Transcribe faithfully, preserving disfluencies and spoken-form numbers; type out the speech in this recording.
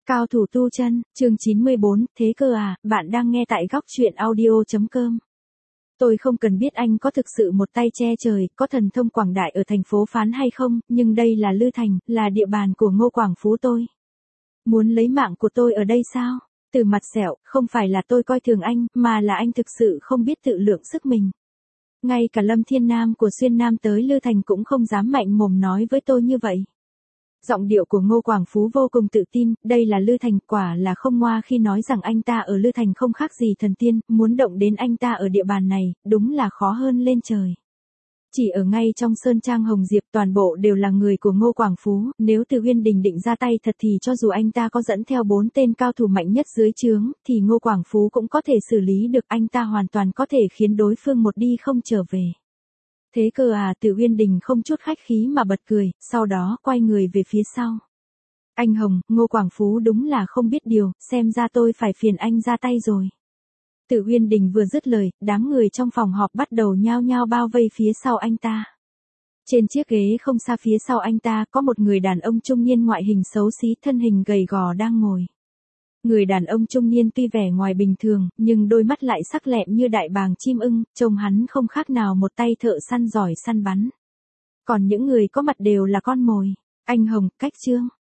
Cao thủ tu chân, chương chín mươi bốn, thế cơ à, bạn đang nghe tại góc truyện audio.com. Tôi không cần biết anh có thực sự một tay che trời, có thần thông quảng đại ở thành phố Phán hay không, nhưng đây là Lư Thành, là địa bàn của Ngô Quảng Phú tôi. Muốn lấy mạng của tôi ở đây sao? Từ mặt sẹo, không phải là tôi coi thường anh, mà là anh thực sự không biết tự lượng sức mình. Ngay cả Lâm Thiên Nam của Xuyên Nam tới Lư Thành cũng không dám mạnh mồm nói với tôi như vậy. Giọng điệu của Ngô Quảng Phú vô cùng tự tin, đây là Lư Thành, quả là không ngoa khi nói rằng anh ta ở Lư Thành không khác gì thần tiên, muốn động đến anh ta ở địa bàn này, đúng là khó hơn lên trời. Chỉ ở ngay trong Sơn Trang Hồng Diệp toàn bộ đều là người của Ngô Quảng Phú, nếu Từ Uyên Đình định ra tay thật thì cho dù anh ta có dẫn theo bốn tên cao thủ mạnh nhất dưới trướng, thì Ngô Quảng Phú cũng có thể xử lý được, anh ta hoàn toàn có thể khiến đối phương một đi không trở về. Thế cơ à, Từ Uyên Đình không chút khách khí mà bật cười, sau đó quay người về phía sau. Anh Hồng, Ngô Quảng Phú đúng là không biết điều, xem ra tôi phải phiền anh ra tay rồi. Từ Uyên Đình vừa dứt lời, đám người trong phòng họp bắt đầu nhao nhao bao vây phía sau anh ta. Trên chiếc ghế không xa phía sau anh ta có một người đàn ông trung niên ngoại hình xấu xí, thân hình gầy gò đang ngồi. Người đàn ông trung niên tuy vẻ ngoài bình thường, nhưng đôi mắt lại sắc lẹm như đại bàng chim ưng, trông hắn không khác nào một tay thợ săn giỏi săn bắn. Còn những người có mặt đều là con mồi. Anh Hồng, cách chương.